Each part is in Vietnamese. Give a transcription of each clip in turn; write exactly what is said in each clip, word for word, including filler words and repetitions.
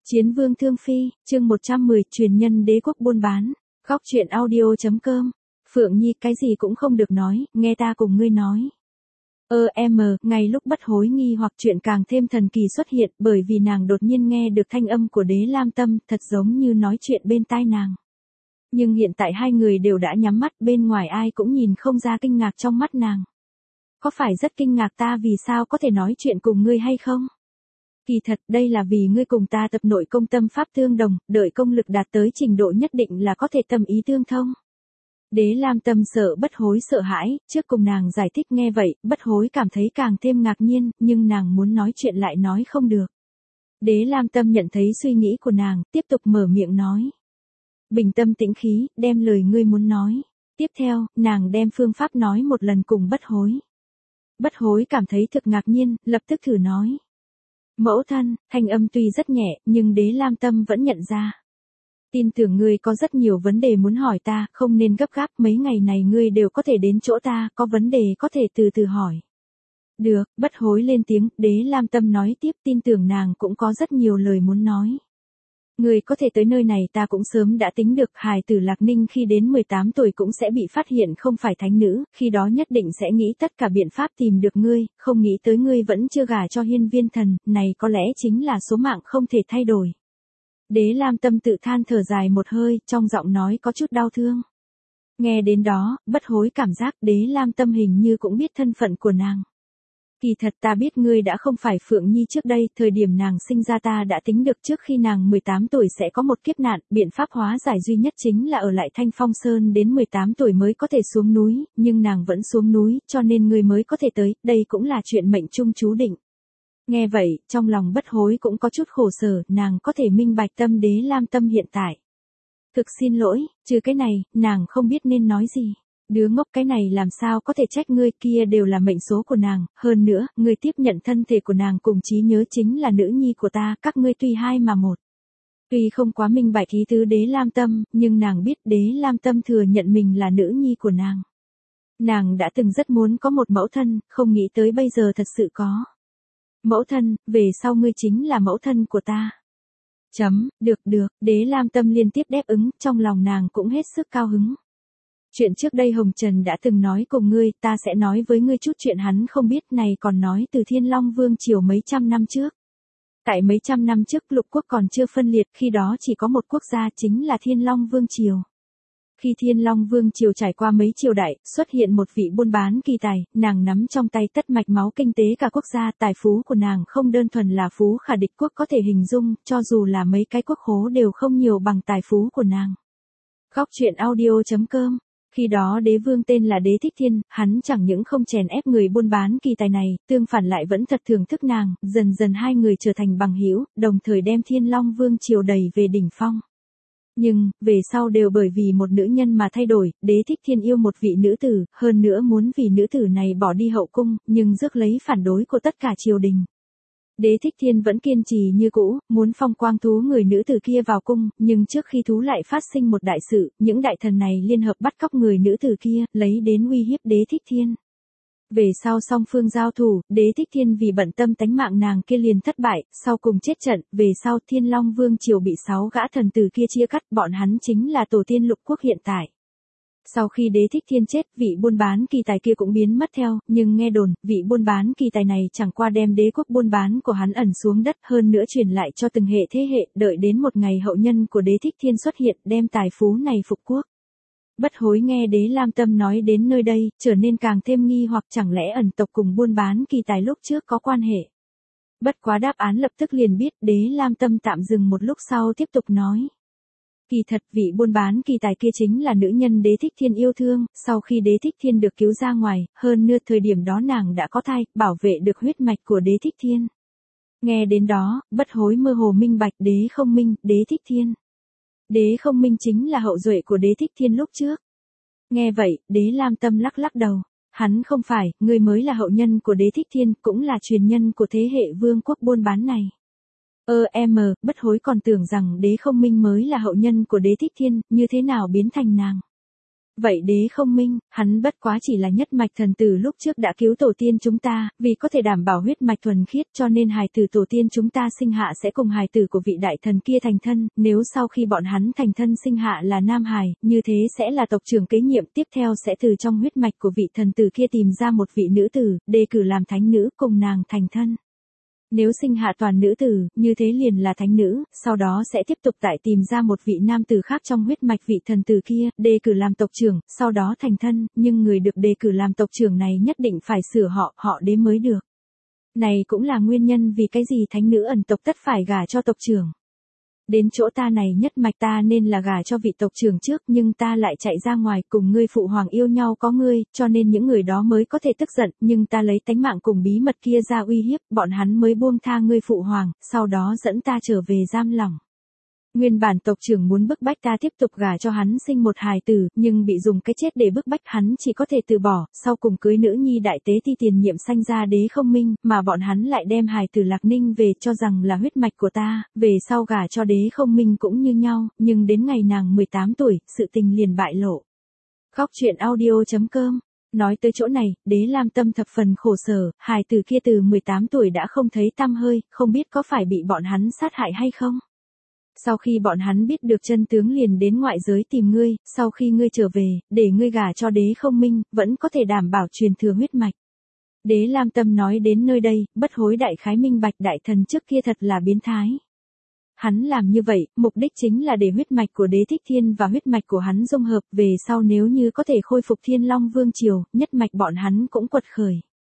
Chiến vương thương phi, chương một trăm mười, truyền nhân đế quốc buôn bán. Góc truyện audio.com. Phượng Nhi, cái gì cũng không được nói, nghe ta cùng ngươi nói. Ơ em, ngay lúc Bất Hối nghi hoặc chuyện càng thêm thần kỳ xuất hiện, bởi vì nàng đột nhiên nghe được thanh âm của Đế Lam Tâm, thật giống như nói chuyện bên tai nàng. Nhưng hiện tại hai người đều đã nhắm mắt, bên ngoài ai cũng nhìn không ra kinh ngạc trong mắt nàng. Có phải rất kinh ngạc ta vì sao có thể nói chuyện cùng ngươi hay không? Kỳ thật, đây là vì ngươi cùng ta tập nội công tâm pháp tương đồng, đợi công lực đạt tới trình độ nhất định là có thể tâm ý tương thông. Đế Lam Tâm sợ Bất Hối sợ hãi, trước cùng nàng giải thích nghe vậy, Bất Hối cảm thấy càng thêm ngạc nhiên, nhưng nàng muốn nói chuyện lại nói không được. Đế Lam Tâm nhận thấy suy nghĩ của nàng, tiếp tục mở miệng nói. Bình tâm tĩnh khí, đem lời ngươi muốn nói. Tiếp theo, nàng đem phương pháp nói một lần cùng Bất Hối. Bất Hối cảm thấy thực ngạc nhiên, lập tức thử nói. Mẫu thân, thanh âm tuy rất nhẹ, nhưng Đế Lam Tâm vẫn nhận ra. Tin tưởng ngươi có rất nhiều vấn đề muốn hỏi ta, không nên gấp gáp, mấy ngày này ngươi đều có thể đến chỗ ta, có vấn đề có thể từ từ hỏi. Được, Bất Hối lên tiếng, Đế Lam Tâm nói tiếp, tin tưởng nàng cũng có rất nhiều lời muốn nói. Ngươi có thể tới nơi này ta cũng sớm đã tính được, hài tử Lạc Ninh khi đến mười tám tuổi cũng sẽ bị phát hiện không phải thánh nữ, khi đó nhất định sẽ nghĩ tất cả biện pháp tìm được ngươi, không nghĩ tới ngươi vẫn chưa gả cho Hiên Viên Thần, này có lẽ chính là số mạng không thể thay đổi. Đế Lam Tâm tự than thở dài một hơi, trong giọng nói có chút đau thương. Nghe đến đó, Bất Hối cảm giác Đế Lam Tâm hình như cũng biết thân phận của nàng. Kỳ thật ta biết ngươi đã không phải Phượng Nhi trước đây, thời điểm nàng sinh ra ta đã tính được trước khi nàng mười tám tuổi sẽ có một kiếp nạn, biện pháp hóa giải duy nhất chính là ở lại Thanh Phong Sơn đến mười tám tuổi mới có thể xuống núi, nhưng nàng vẫn xuống núi, cho nên ngươi mới có thể tới, đây cũng là chuyện mệnh trung chú định. Nghe vậy, trong lòng Bất Hối cũng có chút khổ sở, nàng có thể minh bạch tâm Đế Lam Tâm hiện tại. Thực xin lỗi, trừ cái này, nàng không biết nên nói gì. Đứa ngốc, cái này làm sao có thể trách ngươi, kia đều là mệnh số của nàng, hơn nữa, ngươi tiếp nhận thân thể của nàng cùng trí nhớ chính là nữ nhi của ta, các ngươi tuy hai mà một. Tuy không quá minh bạch ý tứ Đế Lam Tâm, nhưng nàng biết Đế Lam Tâm thừa nhận mình là nữ nhi của nàng. Nàng đã từng rất muốn có một mẫu thân, không nghĩ tới bây giờ thật sự có. Mẫu thân, về sau ngươi chính là mẫu thân của ta. Chấm, được được, Đế Lam Tâm liên tiếp đáp ứng, trong lòng nàng cũng hết sức cao hứng. Chuyện trước đây Hồng Trần đã từng nói cùng ngươi, ta sẽ nói với ngươi chút chuyện hắn không biết, này còn nói từ Thiên Long Vương triều mấy trăm năm trước. Tại mấy trăm năm trước lục quốc còn chưa phân liệt, khi đó chỉ có một quốc gia chính là Thiên Long Vương triều. Khi Thiên Long Vương triều trải qua mấy triều đại, xuất hiện một vị buôn bán kỳ tài, nàng nắm trong tay tất mạch máu kinh tế cả quốc gia, tài phú của nàng không đơn thuần là phú khả địch quốc có thể hình dung, cho dù là mấy cái quốc khố đều không nhiều bằng tài phú của nàng. Góc truyện audio.com. Khi đó đế vương tên là Đế Thích Thiên, hắn chẳng những không chèn ép người buôn bán kỳ tài này, tương phản lại vẫn thật thưởng thức nàng, dần dần hai người trở thành bằng hữu, đồng thời đem Thiên Long Vương triều đẩy về đỉnh phong. Nhưng, về sau đều bởi vì một nữ nhân mà thay đổi, Đế Thích Thiên yêu một vị nữ tử, hơn nữa muốn vì nữ tử này bỏ đi hậu cung, nhưng rước lấy phản đối của tất cả triều đình. Đế Thích Thiên vẫn kiên trì như cũ, muốn phong quang thú người nữ tử kia vào cung, nhưng trước khi thú lại phát sinh một đại sự, những đại thần này liên hợp bắt cóc người nữ tử kia, lấy đến uy hiếp Đế Thích Thiên. Về sau song phương giao thủ, Đế Thích Thiên vì bận tâm tánh mạng nàng kia liền thất bại, sau cùng chết trận, về sau Thiên Long Vương triều bị sáu gã thần tử kia chia cắt, bọn hắn chính là tổ tiên lục quốc hiện tại. Sau khi Đế Thích Thiên chết, vị buôn bán kỳ tài kia cũng biến mất theo, nhưng nghe đồn, vị buôn bán kỳ tài này chẳng qua đem đế quốc buôn bán của hắn ẩn xuống đất, hơn nữa truyền lại cho từng hệ thế hệ, đợi đến một ngày hậu nhân của Đế Thích Thiên xuất hiện, đem tài phú này phục quốc. Bất Hối nghe Đế Lam Tâm nói đến nơi đây, trở nên càng thêm nghi hoặc chẳng lẽ ẩn tộc cùng buôn bán kỳ tài lúc trước có quan hệ. Bất quá đáp án lập tức liền biết, Đế Lam Tâm tạm dừng một lúc sau tiếp tục nói. Kỳ thật vị buôn bán kỳ tài kia chính là nữ nhân Đế Thích Thiên yêu thương, sau khi Đế Thích Thiên được cứu ra ngoài, hơn nữa thời điểm đó nàng đã có thai, bảo vệ được huyết mạch của Đế Thích Thiên. Nghe đến đó, Bất Hối mơ hồ minh bạch Đế Không Minh, Đế Thích Thiên. Đế Không Minh chính là hậu duệ của Đế Thích Thiên lúc trước. Nghe vậy, Đế Lam Tâm lắc lắc đầu. Hắn không phải, người mới là hậu nhân của Đế Thích Thiên, cũng là truyền nhân của thế hệ vương quốc buôn bán này. Ơ em, Bất Hối còn tưởng rằng Đế Không Minh mới là hậu nhân của Đế Thích Thiên, như thế nào biến thành nàng. Vậy đế không minh, hắn bất quá chỉ là nhất mạch thần tử lúc trước đã cứu tổ tiên chúng ta, vì có thể đảm bảo huyết mạch thuần khiết cho nên hài tử tổ tiên chúng ta sinh hạ sẽ cùng hài tử của vị đại thần kia thành thân, nếu sau khi bọn hắn thành thân sinh hạ là nam hài, như thế sẽ là tộc trưởng kế nhiệm, tiếp theo sẽ từ trong huyết mạch của vị thần tử kia tìm ra một vị nữ tử, đề cử làm thánh nữ cùng nàng thành thân. Nếu sinh hạ toàn nữ tử, như thế liền là thánh nữ, sau đó sẽ tiếp tục tại tìm ra một vị nam tử khác trong huyết mạch vị thần tử kia, đề cử làm tộc trưởng, sau đó thành thân, nhưng người được đề cử làm tộc trưởng này nhất định phải sửa họ, họ đế mới được. Này cũng là nguyên nhân vì cái gì thánh nữ ẩn tộc tất phải gả cho tộc trưởng. Đến chỗ ta này nhất mạch ta nên là gả cho vị tộc trưởng trước nhưng ta lại chạy ra ngoài cùng ngươi phụ hoàng yêu nhau có ngươi, cho nên những người đó mới có thể tức giận, nhưng ta lấy tánh mạng cùng bí mật kia ra uy hiếp, bọn hắn mới buông tha ngươi phụ hoàng, sau đó dẫn ta trở về giam lỏng. Nguyên bản tộc trưởng muốn bức bách ta tiếp tục gả cho hắn sinh một hài tử, nhưng bị dùng cái chết để bức bách hắn chỉ có thể từ bỏ, sau cùng cưới nữ nhi đại tế ti tiền nhiệm sanh ra đế không minh, mà bọn hắn lại đem hài tử Lạc Ninh về cho rằng là huyết mạch của ta, về sau gả cho đế không minh cũng như nhau, nhưng đến ngày nàng mười tám tuổi, sự tình liền bại lộ. Khóc chuyện audio chấm com. Nói tới chỗ này, đế Lam Tâm thập phần khổ sở, hài tử kia từ mười tám tuổi đã không thấy tăm hơi, không biết có phải bị bọn hắn sát hại hay không. Sau khi bọn hắn biết được chân tướng liền đến ngoại giới tìm ngươi, sau khi ngươi trở về, để ngươi gả cho đế không minh, vẫn có thể đảm bảo truyền thừa huyết mạch. Đế Lam Tâm nói đến nơi đây, bất hối đại khái minh bạch đại thần trước kia thật là biến thái. Hắn làm như vậy, mục đích chính là để huyết mạch của đế thích thiên và huyết mạch của hắn dung hợp, về sau nếu như có thể khôi phục Thiên Long Vương Triều, nhất mạch bọn hắn cũng quật khởi.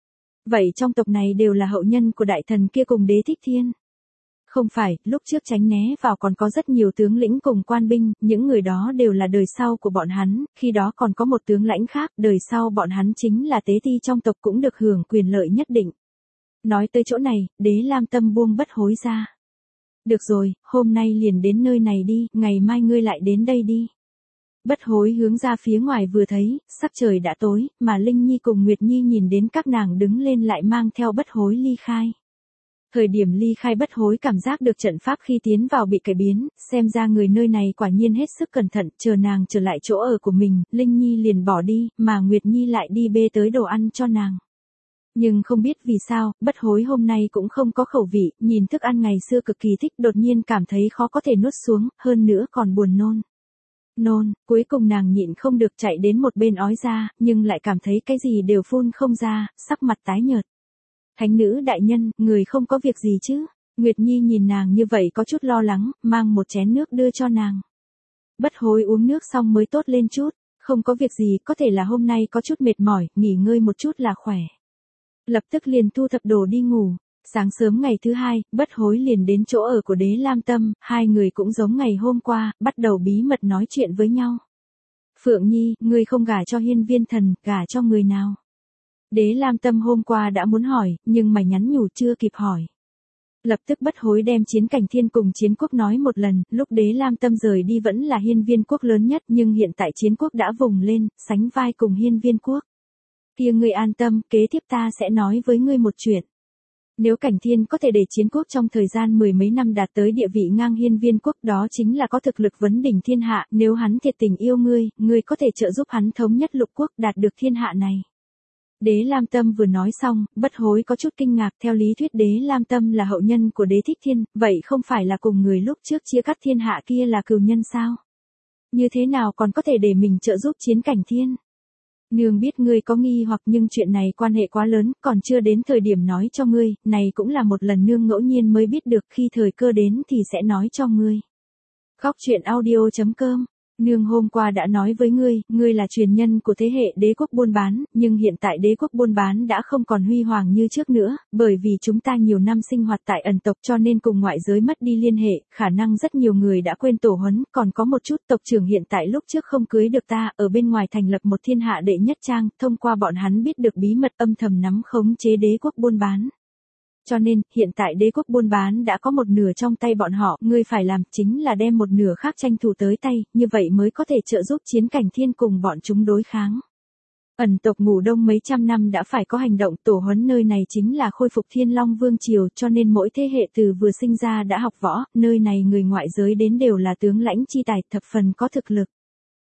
Vậy trong tộc này đều là hậu nhân của đại thần kia cùng đế thích thiên. Không phải, lúc trước tránh né vào còn có rất nhiều tướng lĩnh cùng quan binh, những người đó đều là đời sau của bọn hắn, khi đó còn có một tướng lãnh khác, đời sau bọn hắn chính là tế ti trong tộc cũng được hưởng quyền lợi nhất định. Nói tới chỗ này, đế Lam Tâm buông bất hối ra. Được rồi, hôm nay liền đến nơi này đi, ngày mai ngươi lại đến đây đi. Bất hối hướng ra phía ngoài vừa thấy, sắc trời đã tối, mà Linh Nhi cùng Nguyệt Nhi nhìn đến các nàng đứng lên lại mang theo bất hối ly khai. Thời điểm ly khai bất hối cảm giác được trận pháp khi tiến vào bị cải biến, xem ra người nơi này quả nhiên hết sức cẩn thận, chờ nàng trở lại chỗ ở của mình, Linh Nhi liền bỏ đi, mà Nguyệt Nhi lại đi bê tới đồ ăn cho nàng. Nhưng không biết vì sao, bất hối hôm nay cũng không có khẩu vị, nhìn thức ăn ngày xưa cực kỳ thích đột nhiên cảm thấy khó có thể nuốt xuống, hơn nữa còn buồn nôn. Nôn, cuối cùng nàng nhịn không được chạy đến một bên ói ra, nhưng lại cảm thấy cái gì đều phun không ra, sắc mặt tái nhợt. Thánh nữ đại nhân, người không có việc gì chứ? Nguyệt Nhi nhìn nàng như vậy có chút lo lắng, mang một chén nước đưa cho nàng. Bất hối uống nước xong mới tốt lên chút, không có việc gì, có thể là hôm nay có chút mệt mỏi, nghỉ ngơi một chút là khỏe. Lập tức liền thu thập đồ đi ngủ. Sáng sớm ngày thứ hai, bất hối liền đến chỗ ở của đế Lam Tâm, hai người cũng giống ngày hôm qua, bắt đầu bí mật nói chuyện với nhau. Phượng Nhi, ngươi không gả cho Hiên Viên Thần, gả cho người nào? Đế Lam Tâm hôm qua đã muốn hỏi, nhưng mà nhắn nhủ chưa kịp hỏi. Lập tức bất hối đem chiến cảnh thiên cùng chiến quốc nói một lần, lúc đế Lam Tâm rời đi vẫn là Hiên Viên quốc lớn nhất nhưng hiện tại chiến quốc đã vùng lên, sánh vai cùng Hiên Viên quốc. Kia ngươi an tâm, kế tiếp ta sẽ nói với ngươi một chuyện. Nếu cảnh thiên có thể để chiến quốc trong thời gian mười mấy năm đạt tới địa vị ngang Hiên Viên quốc đó chính là có thực lực vấn đỉnh thiên hạ, nếu hắn thiệt tình yêu ngươi, ngươi có thể trợ giúp hắn thống nhất lục quốc đạt được thiên hạ này. Đế Lam Tâm vừa nói xong, bất hối có chút kinh ngạc, theo lý thuyết đế Lam Tâm là hậu nhân của đế thích thiên, vậy không phải là cùng người lúc trước chia cắt thiên hạ kia là cừu nhân sao? Như thế nào còn có thể để mình trợ giúp chiến cảnh thiên? Nương biết ngươi có nghi hoặc nhưng chuyện này quan hệ quá lớn, còn chưa đến thời điểm nói cho ngươi, này cũng là một lần nương ngẫu nhiên mới biết được, khi thời cơ đến thì sẽ nói cho ngươi. Khóc chuyện audio chấm com. Nương hôm qua đã nói với ngươi, ngươi là truyền nhân của thế hệ đế quốc buôn bán, nhưng hiện tại đế quốc buôn bán đã không còn huy hoàng như trước nữa, bởi vì chúng ta nhiều năm sinh hoạt tại ẩn tộc cho nên cùng ngoại giới mất đi liên hệ, khả năng rất nhiều người đã quên tổ huấn, còn có một chút tộc trưởng hiện tại lúc trước không cưới được ta, ở bên ngoài thành lập một thiên hạ đệ nhất trang, thông qua bọn hắn biết được bí mật âm thầm nắm khống chế đế quốc buôn bán. Cho nên, hiện tại đế quốc buôn bán đã có một nửa trong tay bọn họ, ngươi phải làm chính là đem một nửa khác tranh thủ tới tay, như vậy mới có thể trợ giúp chiến cảnh thiên cùng bọn chúng đối kháng. Ẩn tộc ngủ đông mấy trăm năm đã phải có hành động, tổ huấn nơi này chính là khôi phục Thiên Long Vương Triều cho nên mỗi thế hệ từ vừa sinh ra đã học võ, nơi này người ngoại giới đến đều là tướng lãnh chi tài thập phần có thực lực.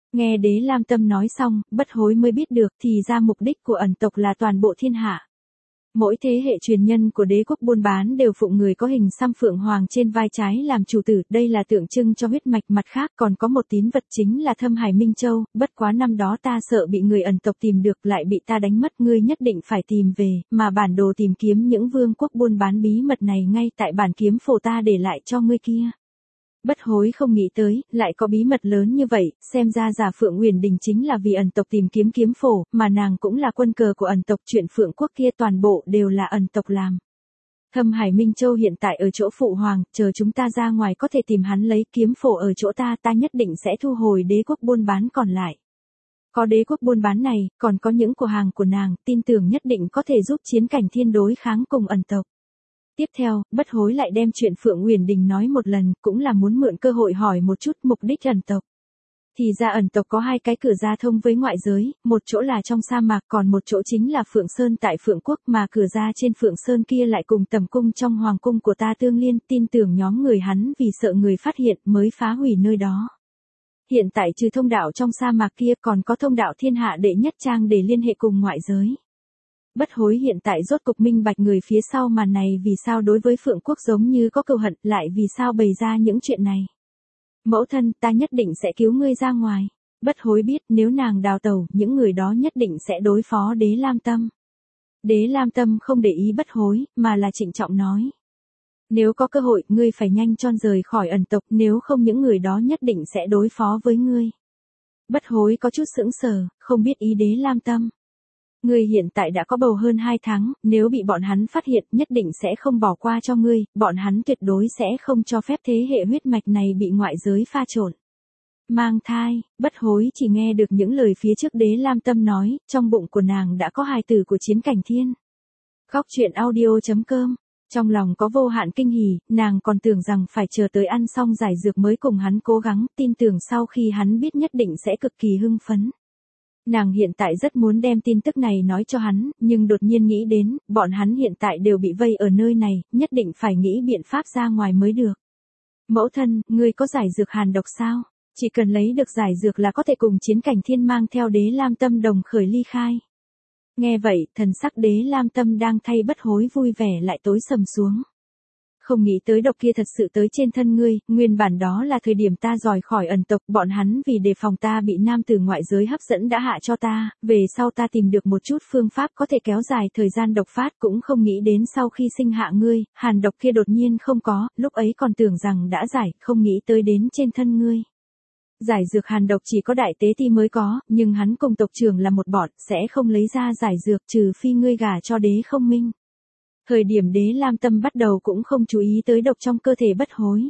Nghe Đế Lam Tâm nói xong, Bất Hối mới biết được thì ra mục đích của ẩn tộc là toàn bộ thiên hạ. Mỗi thế hệ truyền nhân của đế quốc buôn bán đều phụng người có hình xăm phượng hoàng trên vai trái làm chủ tử, đây là tượng trưng cho huyết mạch. Mặt khác còn có một tín vật chính là Thâm Hải Minh Châu, bất quá năm đó ta sợ bị người ẩn tộc tìm được lại bị ta đánh mất, ngươi nhất định phải tìm về, mà bản đồ tìm kiếm những vương quốc buôn bán bí mật này ngay tại bản kiếm phổ ta để lại cho ngươi kia. Bất Hối không nghĩ tới, lại có bí mật lớn như vậy, xem ra giả Phượng Uyển Đình chính là vì ẩn tộc tìm kiếm kiếm phổ, mà nàng cũng là quân cờ của ẩn tộc, chuyện Phượng quốc kia toàn bộ đều là ẩn tộc làm. Thâm Hải Minh Châu hiện tại ở chỗ phụ hoàng, chờ chúng ta ra ngoài có thể tìm hắn lấy, kiếm phổ ở chỗ ta, ta nhất định sẽ thu hồi đế quốc buôn bán còn lại. Có đế quốc buôn bán này, còn có những cửa hàng của nàng, tin tưởng nhất định có thể giúp Chiến Cảnh Thiên đối kháng cùng ẩn tộc. Tiếp theo, Bất Hối lại đem chuyện Phượng Uyển Đình nói một lần, cũng là muốn mượn cơ hội hỏi một chút mục đích ẩn tộc. Thì ra ẩn tộc có hai cái cửa ra thông với ngoại giới, một chỗ là trong sa mạc, còn một chỗ chính là Phượng Sơn tại Phượng Quốc, mà cửa ra trên Phượng Sơn kia lại cùng tầm cung trong hoàng cung của ta tương liên, tin tưởng nhóm người hắn vì sợ người phát hiện mới phá hủy nơi đó. Hiện tại trừ thông đạo trong sa mạc kia còn có thông đạo thiên hạ đệ nhất trang để liên hệ cùng ngoại giới. Bất Hối hiện tại rốt cục minh bạch người phía sau màn này vì sao đối với Phượng Quốc giống như có cừu hận, lại vì sao bày ra những chuyện này. Mẫu thân, ta nhất định sẽ cứu ngươi ra ngoài. Bất Hối biết nếu nàng đào tẩu, những người đó nhất định sẽ đối phó Đế Lam Tâm. Đế Lam Tâm không để ý Bất Hối, mà là trịnh trọng nói. Nếu có cơ hội, ngươi phải nhanh chóng rời khỏi ẩn tộc, nếu không những người đó nhất định sẽ đối phó với ngươi. Bất Hối có chút sững sờ, không biết ý Đế Lam Tâm. Ngươi hiện tại đã có bầu hơn hai tháng, nếu bị bọn hắn phát hiện nhất định sẽ không bỏ qua cho ngươi, bọn hắn tuyệt đối sẽ không cho phép thế hệ huyết mạch này bị ngoại giới pha trộn. Mang thai, Bất Hối chỉ nghe được những lời phía trước Đế Lam Tâm nói, trong bụng của nàng đã có hài tử của Chiến Cảnh Thiên. Góc truyện audio chấm com, trong lòng có vô hạn kinh hỉ, nàng còn tưởng rằng phải chờ tới ăn xong giải dược mới cùng hắn cố gắng, tin tưởng sau khi hắn biết nhất định sẽ cực kỳ hưng phấn. Nàng hiện tại rất muốn đem tin tức này nói cho hắn, nhưng đột nhiên nghĩ đến, bọn hắn hiện tại đều bị vây ở nơi này, nhất định phải nghĩ biện pháp ra ngoài mới được. Mẫu thân, ngươi có giải dược hàn độc sao? Chỉ cần lấy được giải dược là có thể cùng Chiến Cảnh Thiên mang theo Đế Lam Tâm đồng khởi ly khai. Nghe vậy, thần sắc Đế Lam Tâm đang thay Bất Hối vui vẻ lại tối sầm xuống. Không nghĩ tới độc kia thật sự tới trên thân ngươi, nguyên bản đó là thời điểm ta rời khỏi ẩn tộc, bọn hắn vì đề phòng ta bị nam tử ngoại giới hấp dẫn đã hạ cho ta, về sau ta tìm được một chút phương pháp có thể kéo dài thời gian độc phát, cũng không nghĩ đến sau khi sinh hạ ngươi, hàn độc kia đột nhiên không có, lúc ấy còn tưởng rằng đã giải, không nghĩ tới đến trên thân ngươi. Giải dược hàn độc chỉ có đại tế ti mới có, nhưng hắn cùng tộc trưởng là một bọn, sẽ không lấy ra giải dược trừ phi ngươi gả cho Đế Không Minh. Thời điểm Đế Lam Tâm bắt đầu cũng không chú ý tới độc trong cơ thể Bất Hối.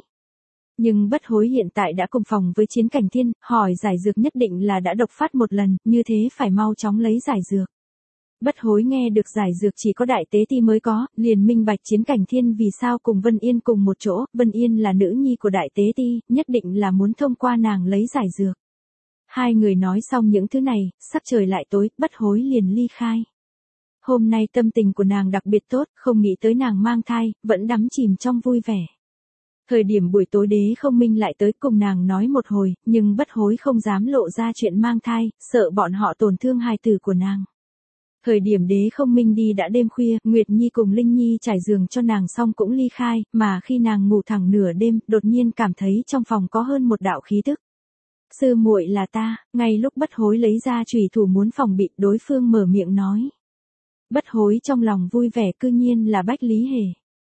Nhưng Bất Hối hiện tại đã cùng phòng với Chiến Cảnh Thiên, hỏi giải dược nhất định là đã độc phát một lần, như thế phải mau chóng lấy giải dược. Bất Hối nghe được giải dược chỉ có đại tế ti mới có, liền minh bạch Chiến Cảnh Thiên vì sao cùng Vân Yên cùng một chỗ, Vân Yên là nữ nhi của đại tế ti, nhất định là muốn thông qua nàng lấy giải dược. Hai người nói xong những thứ này, sắc trời lại tối, Bất Hối liền ly khai. Hôm nay tâm tình của nàng đặc biệt tốt, không nghĩ tới nàng mang thai, vẫn đắm chìm trong vui vẻ. Thời điểm buổi tối Đế Không Minh lại tới cùng nàng nói một hồi, nhưng Bất Hối không dám lộ ra chuyện mang thai, sợ bọn họ tổn thương hài tử của nàng. Thời điểm Đế Không Minh đi đã đêm khuya, Nguyệt Nhi cùng Linh Nhi trải giường cho nàng xong cũng ly khai, mà khi nàng ngủ thẳng nửa đêm, đột nhiên cảm thấy trong phòng có hơn một đạo khí tức. Sư muội là ta, ngay lúc Bất Hối lấy ra chùy thủ muốn phòng bị, đối phương mở miệng nói. Bất Hối trong lòng vui vẻ, cư nhiên là Bách Lý Hề.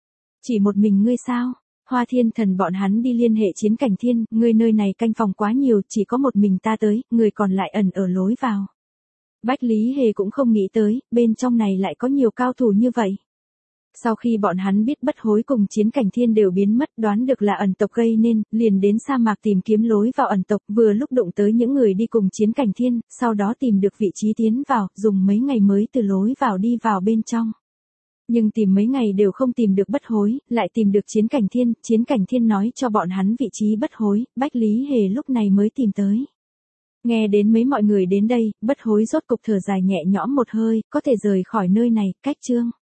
Chỉ một mình ngươi sao? Hoa Thiên Thần bọn hắn đi liên hệ Chiến Cảnh Thiên, ngươi nơi này canh phòng quá nhiều, chỉ có một mình ta tới, người còn lại ẩn ở lối vào. Bách Lý Hề cũng không nghĩ tới, bên trong này lại có nhiều cao thủ như vậy. Sau khi bọn hắn biết Bất Hối cùng Chiến Cảnh Thiên đều biến mất, đoán được là ẩn tộc gây nên, liền đến sa mạc tìm kiếm lối vào ẩn tộc, vừa lúc đụng tới những người đi cùng Chiến Cảnh Thiên, sau đó tìm được vị trí tiến vào, dùng mấy ngày mới từ lối vào đi vào bên trong. Nhưng tìm mấy ngày đều không tìm được Bất Hối, lại tìm được Chiến Cảnh Thiên, Chiến Cảnh Thiên nói cho bọn hắn vị trí Bất Hối, Bách Lý Hề lúc này mới tìm tới. Nghe đến mấy mọi người đến đây, Bất Hối rốt cục thở dài nhẹ nhõm một hơi, có thể rời khỏi nơi này, cách chương.